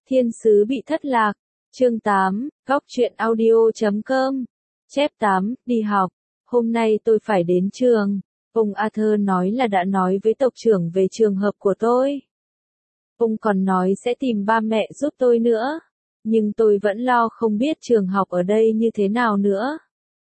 Thiên sứ bị thất lạc. Chương 8, Góc truyện audio.com. Chép 8, đi học. Hôm nay tôi phải đến trường. Ông Arthur nói là đã nói với tộc trưởng về trường hợp của tôi. Ông còn nói sẽ tìm ba mẹ giúp tôi nữa. Nhưng tôi vẫn lo không biết trường học ở đây như thế nào nữa.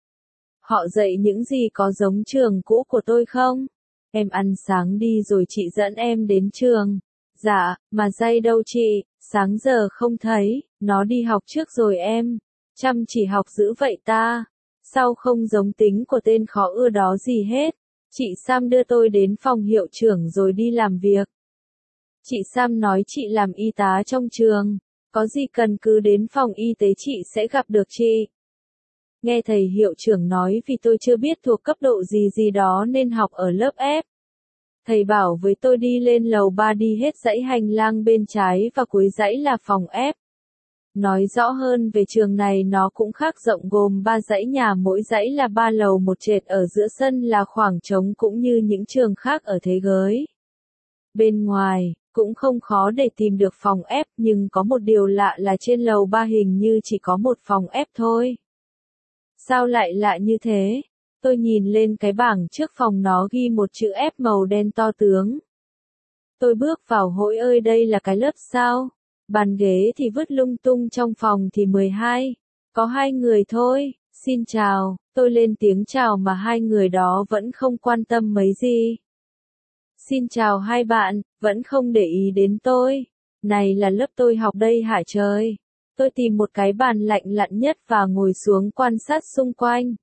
Họ dạy những gì có giống trường cũ của tôi không? Em ăn sáng đi rồi chị dẫn em đến trường. Dạ, mà Jay đâu chị? Sáng giờ không thấy, nó đi học trước rồi em. Chăm chỉ học dữ vậy ta. Sao không giống tính của tên khó ưa đó gì hết. Chị Sam đưa tôi đến phòng hiệu trưởng rồi đi làm việc. Chị Sam nói chị làm y tá trong trường. Có gì cần cứ đến phòng y tế chị sẽ gặp được chị. Nghe thầy hiệu trưởng nói vì tôi chưa biết thuộc cấp độ gì đó nên học ở lớp F. Thầy bảo với tôi đi lên lầu 3 đi hết dãy hành lang bên trái và cuối dãy là phòng F. Nói rõ hơn về trường này nó cũng khác rộng gồm 3 dãy nhà mỗi dãy là 3 lầu một trệt ở giữa sân là khoảng trống cũng như những trường khác ở thế giới. Bên ngoài, cũng không khó để tìm được phòng F nhưng có một điều lạ là trên lầu 3 hình như chỉ có một phòng F thôi. Sao lại lạ như thế? Tôi nhìn lên cái bảng trước phòng nó ghi một chữ F màu đen to tướng. Tôi bước vào hối ơi đây là cái lớp sao? Bàn ghế thì vứt lung tung trong phòng thì 12. Có 2 người thôi, xin chào, tôi lên tiếng chào mà 2 người đó vẫn không quan tâm mấy gì. Xin chào hai bạn, vẫn không để ý đến tôi. Này là lớp tôi học đây hả trời? Tôi tìm một cái bàn lạnh lặn nhất và ngồi xuống quan sát xung quanh.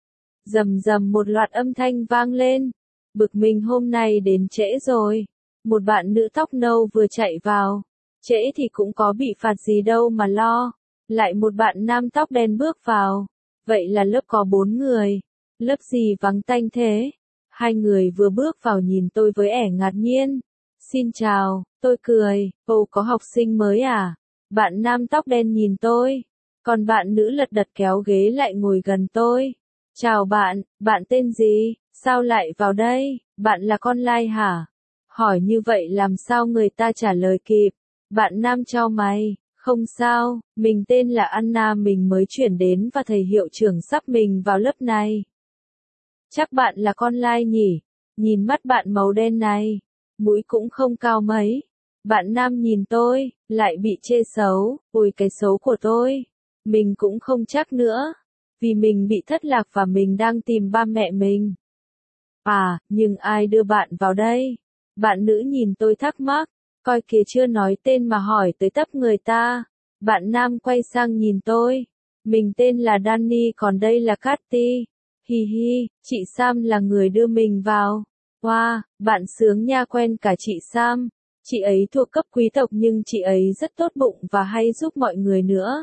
Rầm rầm một loạt âm thanh vang lên. Bực mình hôm nay đến trễ rồi. Một bạn nữ tóc nâu vừa chạy vào. Trễ thì cũng có bị phạt gì đâu mà lo. Lại một bạn nam tóc đen bước vào. Vậy là lớp có 4 người. Lớp gì vắng tanh thế? 2 người vừa bước vào nhìn tôi với vẻ ngạc nhiên. Xin chào, tôi cười. Ồ có học sinh mới à? Bạn nam tóc đen nhìn tôi. Còn bạn nữ lật đật kéo ghế lại ngồi gần tôi. Chào bạn, bạn tên gì? Sao lại vào đây? Bạn là con lai hả? Hỏi như vậy làm sao người ta trả lời kịp? Bạn nam chau mày, không sao, mình tên là Anna mình mới chuyển đến và thầy hiệu trưởng sắp mình vào lớp này. Chắc bạn là con lai nhỉ? Nhìn mắt bạn màu đen này, mũi cũng không cao mấy. Bạn nam nhìn tôi, lại bị chê xấu, ôi cái xấu của tôi. Mình cũng không chắc nữa. Vì mình bị thất lạc và mình đang tìm ba mẹ mình. À, nhưng ai đưa bạn vào đây? Bạn nữ nhìn tôi thắc mắc, coi kìa chưa nói tên mà hỏi tới tấp người ta. Bạn nam quay sang nhìn tôi. Mình tên là Danny còn đây là Cathy. Hi hi, chị Sam là người đưa mình vào. Wow, bạn sướng nha quen cả chị Sam. Chị ấy thuộc cấp quý tộc nhưng chị ấy rất tốt bụng và hay giúp mọi người nữa.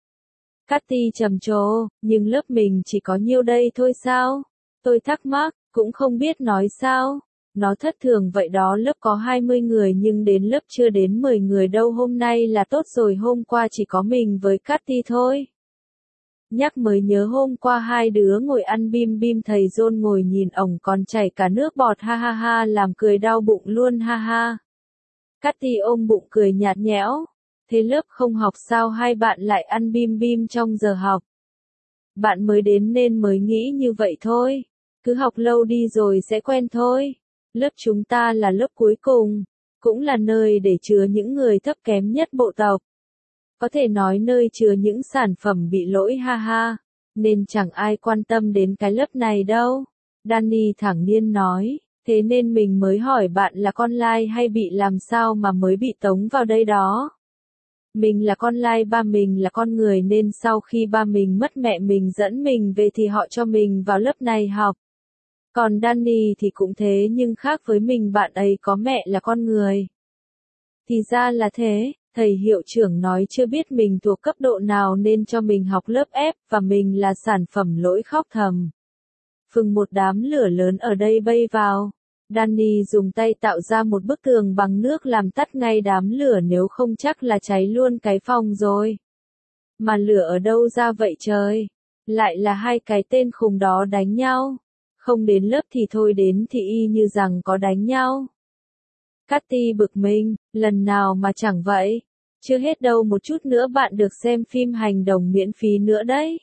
Cathy trầm trồ, nhưng lớp mình chỉ có nhiêu đây thôi sao? Tôi thắc mắc, cũng không biết nói sao. Nó thất thường vậy đó lớp có 20 người nhưng đến lớp chưa đến 10 người đâu hôm nay là tốt rồi hôm qua chỉ có mình với Cathy thôi. Nhắc mới nhớ hôm qua 2 đứa ngồi ăn bim bim thầy John ngồi nhìn ổng còn chảy cả nước bọt ha ha ha làm cười đau bụng luôn ha ha. Cathy ôm bụng cười nhạt nhẽo. Thế lớp không học sao hai bạn lại ăn bim bim trong giờ học? Bạn mới đến nên mới nghĩ như vậy thôi. Cứ học lâu đi rồi sẽ quen thôi. Lớp chúng ta là lớp cuối cùng, cũng là nơi để chứa những người thấp kém nhất bộ tộc. Có thể nói nơi chứa những sản phẩm bị lỗi ha ha, nên chẳng ai quan tâm đến cái lớp này đâu. Danny thẳng nhiên nói, thế nên mình mới hỏi bạn là con lai hay bị làm sao mà mới bị tống vào đây đó. Mình là con lai ba mình là con người nên sau khi ba mình mất mẹ mình dẫn mình về thì họ cho mình vào lớp này học. Còn Danny thì cũng thế nhưng khác với mình bạn ấy có mẹ là con người. Thì ra là thế, thầy hiệu trưởng nói chưa biết mình thuộc cấp độ nào nên cho mình học lớp F và mình là sản phẩm lỗi khóc thầm. Phừng một đám lửa lớn ở đây bay vào. Danny dùng tay tạo ra một bức tường bằng nước làm tắt ngay đám lửa nếu không chắc là cháy luôn cái phòng rồi. Mà lửa ở đâu ra vậy trời? Lại là 2 cái tên khùng đó đánh nhau. Không đến lớp thì thôi đến thì y như rằng có đánh nhau. Cathy bực mình, lần nào mà chẳng vậy. Chưa hết đâu, một chút nữa bạn được xem phim hành động miễn phí nữa đấy.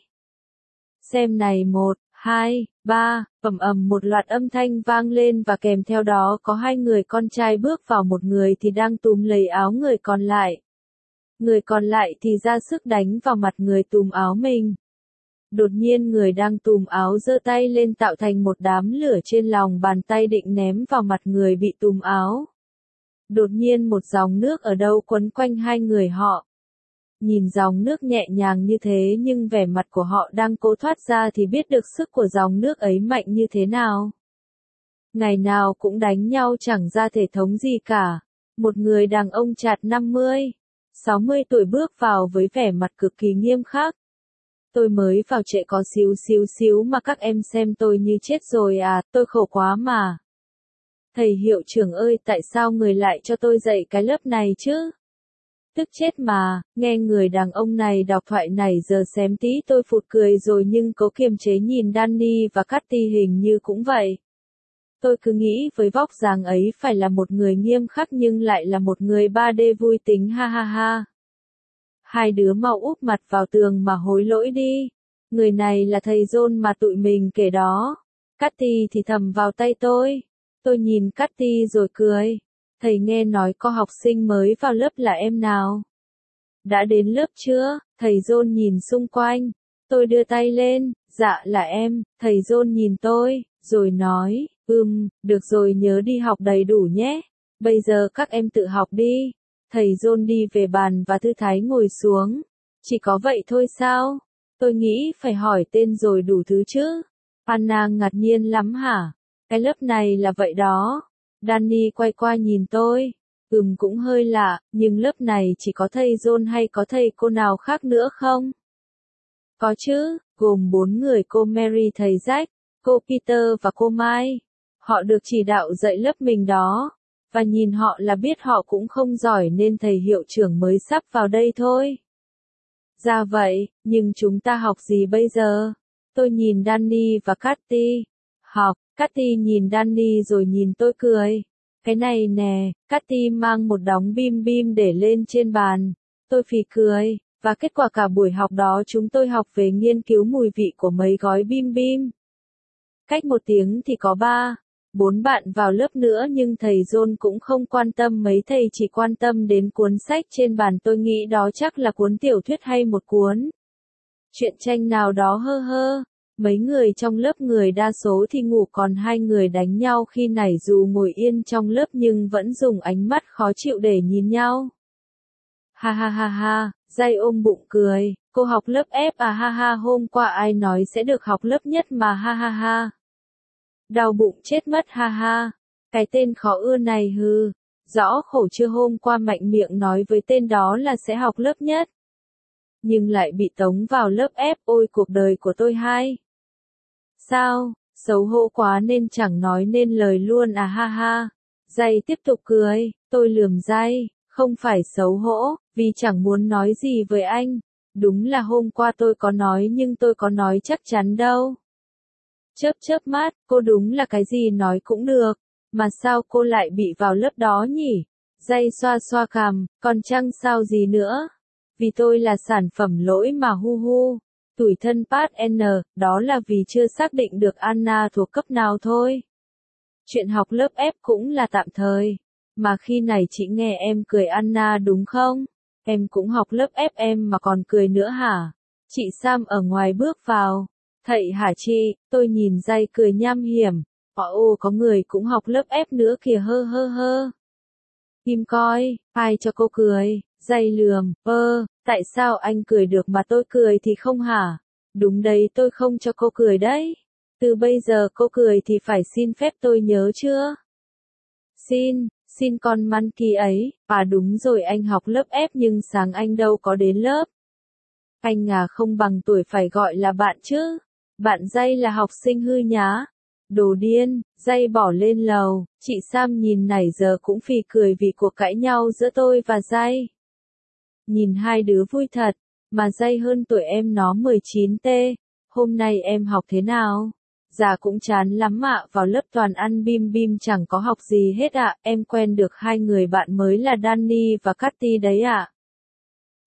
Xem này, 1, 2, 3, một loạt âm thanh vang lên và kèm theo đó có hai người con trai bước vào, một người thì đang túm lấy áo người còn lại. Người còn lại thì ra sức đánh vào mặt người túm áo mình. Đột nhiên người đang túm áo giơ tay lên tạo thành một đám lửa trên lòng bàn tay định ném vào mặt người bị túm áo. Đột nhiên một dòng nước ở đâu quấn quanh hai người họ. Nhìn dòng nước nhẹ nhàng như thế nhưng vẻ mặt của họ đang cố thoát ra thì biết được sức của dòng nước ấy mạnh như thế nào. Ngày nào cũng đánh nhau chẳng ra thể thống gì cả. Một người đàn ông chạc 50, 60 tuổi bước vào với vẻ mặt cực kỳ nghiêm khắc. Tôi mới vào trễ có xíu mà các em xem tôi như chết rồi à, tôi khổ quá mà. Thầy hiệu trưởng ơi, tại sao người lại cho tôi dạy cái lớp này chứ? Tức chết mà, nghe người đàn ông này đọc thoại này giờ xém tí tôi phụt cười rồi nhưng cố kiềm chế nhìn Danny và Cathy hình như cũng vậy. Tôi cứ nghĩ với vóc dáng ấy phải là một người nghiêm khắc nhưng lại là một người 3D vui tính, ha ha ha. Hai đứa mau úp mặt vào tường mà hối lỗi đi. Người này là thầy John mà tụi mình kể đó. Cathy thì thầm vào tay tôi. Tôi nhìn Cathy rồi cười. Thầy nghe nói có học sinh mới vào lớp là em nào? Đã đến lớp chưa? Thầy John nhìn xung quanh. Tôi đưa tay lên. Dạ là em. Thầy John nhìn tôi, rồi nói, được rồi, nhớ đi học đầy đủ nhé. Bây giờ các em tự học đi. Thầy John đi về bàn và thư thái ngồi xuống. Chỉ có vậy thôi sao? Tôi nghĩ phải hỏi tên rồi đủ thứ chứ. Anna ngạc nhiên lắm hả? Cái lớp này là vậy đó. Danny quay qua nhìn tôi. Cũng hơi lạ, nhưng lớp này chỉ có thầy John hay có thầy cô nào khác nữa không? Có chứ, gồm 4 người: cô Mary, thầy Jack, cô Peter và cô Mai. Họ được chỉ đạo dạy lớp mình đó. Và nhìn họ là biết họ cũng không giỏi nên thầy hiệu trưởng mới sắp vào đây thôi. Ra vậy, nhưng chúng ta học gì bây giờ? Tôi nhìn Danny và Cathy. Học. Cathy nhìn Danny rồi nhìn tôi cười. Cái này nè, Cathy mang một đống bim bim để lên trên bàn. Tôi phì cười, và kết quả cả buổi học đó chúng tôi học về nghiên cứu mùi vị của mấy gói bim bim. Cách 1 tiếng thì có 4 bạn vào lớp nữa nhưng thầy John cũng không quan tâm mấy, thầy chỉ quan tâm đến cuốn sách trên bàn. Tôi nghĩ đó chắc là cuốn tiểu thuyết hay một cuốn truyện tranh nào đó, hơ hơ. Mấy người trong lớp người đa số thì ngủ, còn 2 người đánh nhau khi nãy dù ngồi yên trong lớp nhưng vẫn dùng ánh mắt khó chịu để nhìn nhau. Ha ha ha ha, Jay ôm bụng cười, cô học lớp F à, ha ha, hôm qua ai nói sẽ được học lớp nhất mà, ha ha ha. Đau bụng chết mất, ha ha. Cái tên khó ưa này hừ. Rõ khổ chưa, hôm qua mạnh miệng nói với tên đó là sẽ học lớp nhất. Nhưng lại bị tống vào lớp F, ôi cuộc đời của tôi hai. Sao, xấu hổ quá nên chẳng nói nên lời luôn à, ha ha. Jay tiếp tục cười, tôi lườm Jay, không phải xấu hổ, vì chẳng muốn nói gì với anh. Đúng là hôm qua tôi có nói nhưng tôi có nói chắc chắn đâu. Chớp mắt, cô đúng là cái gì nói cũng được. Mà sao cô lại bị vào lớp đó nhỉ? Jay xoa xoa cằm, còn chăng sao gì nữa? Vì tôi là sản phẩm lỗi mà, hu hu. Tủi thân Pat N, đó là vì chưa xác định được Anna thuộc cấp nào thôi. Chuyện học lớp F cũng là tạm thời. Mà khi này chị nghe em cười Anna đúng không? Em cũng học lớp F em mà còn cười nữa hả? Chị Sam ở ngoài bước vào. Thầy hả chị? Tôi nhìn Jay cười nham hiểm. Ồ, có người cũng học lớp F nữa kìa, hơ hơ hơ. Kim coi, ai cho cô cười? Jay lườm, tại sao anh cười được mà tôi cười thì không hả? Đúng đấy, tôi không cho cô cười đấy. Từ bây giờ cô cười thì phải xin phép tôi, nhớ chưa? Xin con monkey ấy. À đúng rồi, anh học lớp F nhưng sáng anh đâu có đến lớp. Anh à, không bằng tuổi phải gọi là bạn chứ. Bạn Jay là học sinh hư nhá. Đồ điên. Jay bỏ lên lầu. Chị Sam nhìn nãy giờ cũng phì cười vì cuộc cãi nhau giữa tôi và Jay. Nhìn hai đứa vui thật. Mà Jay hơn tuổi em nó 19T. Hôm nay em học thế nào? Dạ cũng chán lắm ạ, vào lớp toàn ăn bim bim chẳng có học gì hết ạ. Em quen được 2 người bạn mới là Danny và Cathy đấy ạ.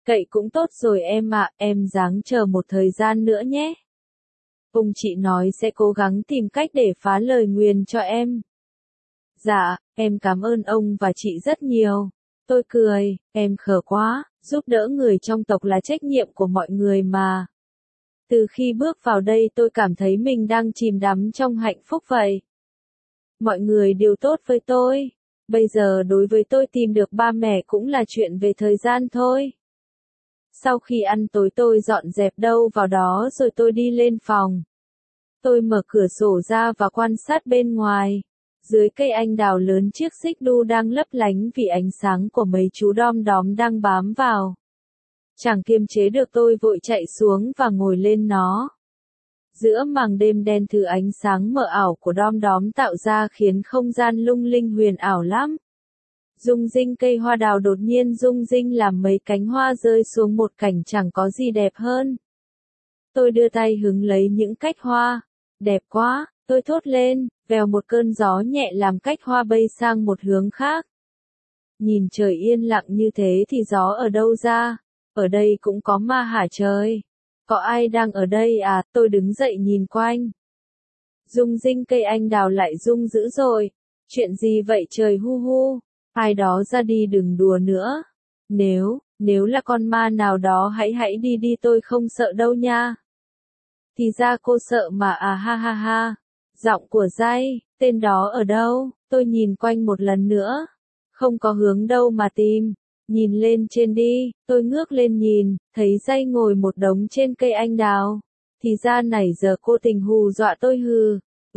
Cậy cũng tốt rồi em ạ, em ráng chờ một thời gian nữa nhé. Ông chị nói sẽ cố gắng tìm cách để phá lời nguyền cho em. Dạ, em cảm ơn ông và chị rất nhiều. Tôi cười, em khờ quá, giúp đỡ người trong tộc là trách nhiệm của mọi người mà. Từ khi bước vào đây tôi cảm thấy mình đang chìm đắm trong hạnh phúc vậy. Mọi người đều tốt với tôi. Bây giờ đối với tôi tìm được ba mẹ cũng là chuyện về thời gian thôi. Sau khi ăn tối tôi dọn dẹp đâu vào đó rồi tôi đi lên phòng. Tôi mở cửa sổ ra và quan sát bên ngoài. Dưới cây anh đào lớn chiếc xích đu đang lấp lánh vì ánh sáng của mấy chú đom đóm đang bám vào. Chẳng kiềm chế được tôi vội chạy xuống và ngồi lên nó. Giữa màn đêm đen thứ ánh sáng mờ ảo của đom đóm tạo ra khiến không gian lung linh huyền ảo lắm. Rung rinh cây hoa đào đột nhiên rung rinh làm mấy cánh hoa rơi xuống một cảnh chẳng có gì đẹp hơn. Tôi đưa tay hứng lấy những cách hoa. Đẹp quá, tôi thốt lên, vèo một cơn gió nhẹ làm cách hoa bay sang một hướng khác. Nhìn trời yên lặng như thế thì gió ở đâu ra? Ở đây cũng có ma hả trời? Có ai đang ở đây à? Tôi đứng dậy nhìn quanh. Rung rinh cây anh đào lại rung dữ rồi. Chuyện gì vậy trời hu hu? Ai đó ra đi đừng đùa nữa. Nếu là con ma nào đó hãy đi đi tôi không sợ đâu nha. Thì ra cô sợ mà à ha ha ha. Giọng của Jay, tên đó ở đâu? Tôi nhìn quanh một lần nữa. Không có hướng đâu mà tìm. Nhìn lên trên đi, tôi ngước lên nhìn, thấy Jay ngồi một đống trên cây anh đào. Thì ra nãy giờ cô tình hù dọa tôi hừ.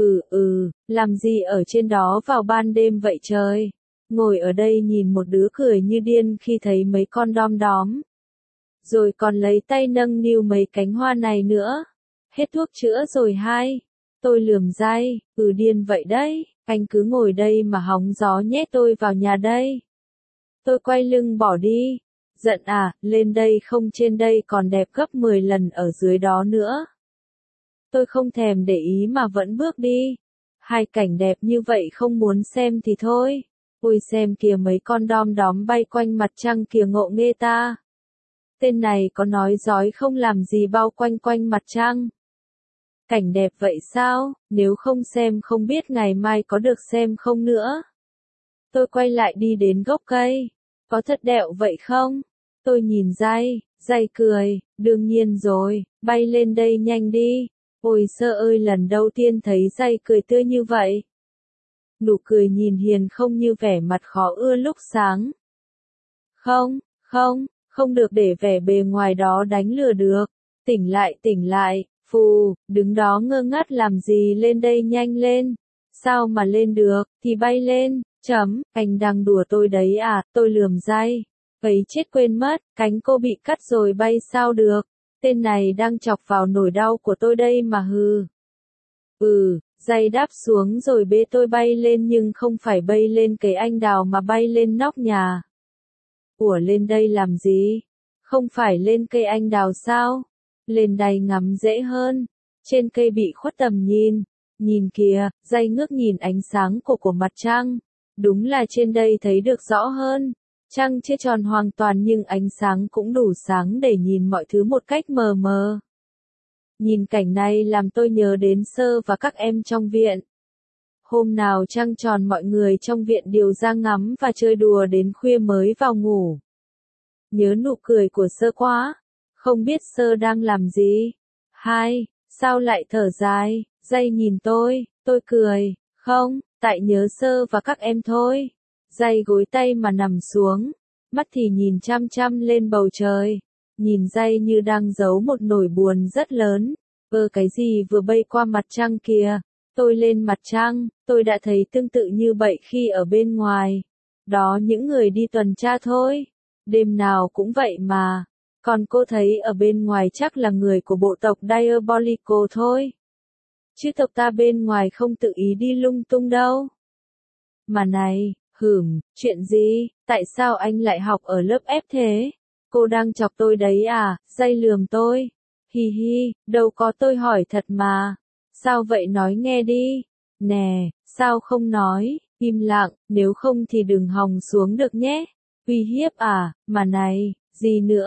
Làm gì ở trên đó vào ban đêm vậy trời? Ngồi ở đây nhìn một đứa cười như điên khi thấy mấy con đom đóm. Rồi còn lấy tay nâng niu mấy cánh hoa này nữa. Hết thuốc chữa rồi hai. Tôi lườm Jay, điên vậy đấy, anh cứ ngồi đây mà hóng gió nhét tôi vào nhà đây. Tôi quay lưng bỏ đi. Giận à, lên đây không trên đây còn đẹp gấp 10 lần ở dưới đó nữa. Tôi không thèm để ý mà vẫn bước đi. Hai cảnh đẹp như vậy không muốn xem thì thôi. Ôi xem kìa mấy con đom đóm bay quanh mặt trăng kìa ngộ nghê ta. Tên này có nói dối không làm gì bao quanh quanh mặt trăng. Cảnh đẹp vậy sao, nếu không xem không biết ngày mai có được xem không nữa. Tôi quay lại đi đến gốc cây. Có thật đẹo vậy không? Tôi nhìn Jay cười, đương nhiên rồi, bay lên đây nhanh đi. Ôi sơ ơi lần đầu tiên thấy Jay cười tươi như vậy. Nụ cười nhìn hiền không như vẻ mặt khó ưa lúc sáng. Không được để vẻ bề ngoài đó đánh lừa được. Tỉnh lại, phù, đứng đó ngơ ngác làm gì lên đây nhanh lên. Sao mà lên được, thì bay lên, anh đang đùa tôi đấy à, tôi lườm Jay. Ấy chết quên mất, cánh cô bị cắt rồi bay sao được. Tên này đang chọc vào nỗi đau của tôi đây mà hừ. Jay đáp xuống rồi bế tôi bay lên nhưng không phải bay lên cây anh đào mà bay lên nóc nhà. Ủa lên đây làm gì? Không phải lên cây anh đào sao? Lên đây ngắm dễ hơn. Trên cây bị khuất tầm nhìn. Nhìn kìa, Jay ngước nhìn ánh sáng của mặt trăng. Đúng là trên đây thấy được rõ hơn. Trăng chưa tròn hoàn toàn nhưng ánh sáng cũng đủ sáng để nhìn mọi thứ một cách mờ mờ. Nhìn cảnh này làm tôi nhớ đến Sơ và các em trong viện. Hôm nào trăng tròn mọi người trong viện đều ra ngắm và chơi đùa đến khuya mới vào ngủ. Nhớ nụ cười của Sơ quá. Không biết Sơ đang làm gì. Hai, sao lại thở dài? Jay nhìn tôi cười. Không, tại nhớ Sơ và các em thôi. Jay gối tay mà nằm xuống. Mắt thì nhìn chăm chăm lên bầu trời. Nhìn Jay như đang giấu một nỗi buồn rất lớn. Cái gì vừa bay qua mặt trăng kìa. Tôi lên mặt trăng, tôi đã thấy tương tự như vậy khi ở bên ngoài. Đó những người đi tuần tra thôi. Đêm nào cũng vậy mà. Còn cô thấy ở bên ngoài chắc là người của bộ tộc Diabolical thôi. Chứ tộc ta bên ngoài không tự ý đi lung tung đâu. Mà này, chuyện gì, tại sao anh lại học ở lớp F thế? Cô đang chọc tôi đấy à, Jay lườm tôi. Hi hi, đâu có tôi hỏi thật mà. Sao vậy nói nghe đi. Nè, sao không nói, im lặng, nếu không thì đừng hòng xuống được nhé. Uy hiếp à, mà này, gì nữa,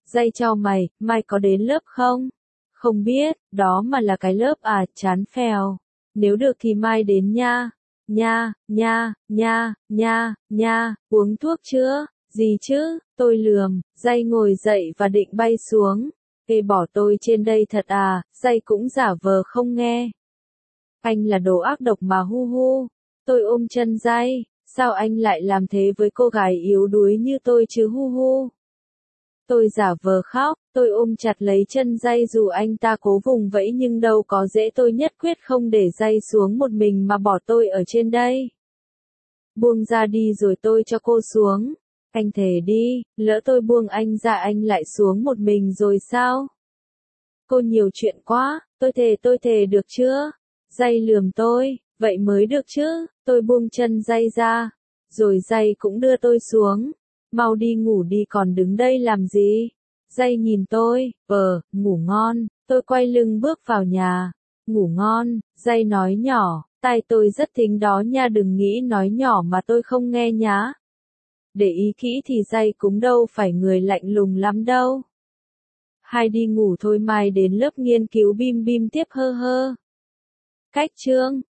Dây chau mày, mai có đến lớp không? Không biết, đó mà là cái lớp à, chán phèo. Nếu được thì mai đến nha. Nha, nha, nha, nha, nha, uống thuốc chưa? Gì chứ? Tôi lườm, dây ngồi dậy và định bay xuống. Ê bỏ tôi trên đây thật à, dây cũng giả vờ không nghe. Anh là đồ ác độc mà hu hu. Tôi ôm chân dây, sao anh lại làm thế với cô gái yếu đuối như tôi chứ hu hu. Tôi giả vờ khóc, tôi ôm chặt lấy chân dây dù anh ta cố vùng vẫy nhưng đâu có dễ, tôi nhất quyết không để dây xuống một mình mà bỏ tôi ở trên đây. Buông ra đi rồi tôi cho cô xuống. Anh thề đi, lỡ tôi buông anh ra anh lại xuống một mình rồi sao? Cô nhiều chuyện quá, tôi thề được chưa? Dây lườm tôi, vậy mới được chứ, tôi buông chân dây ra. Rồi dây cũng đưa tôi xuống. Mau đi ngủ đi còn đứng đây làm gì? Dây nhìn tôi, ngủ ngon, tôi quay lưng bước vào nhà. Ngủ ngon, dây nói nhỏ, tai tôi rất thính đó nha, đừng nghĩ nói nhỏ mà tôi không nghe nhá. Để ý kỹ thì dây cũng đâu phải người lạnh lùng lắm đâu. Hai đi ngủ thôi, mai đến lớp nghiên cứu bim bim tiếp hơ hơ. Cách chương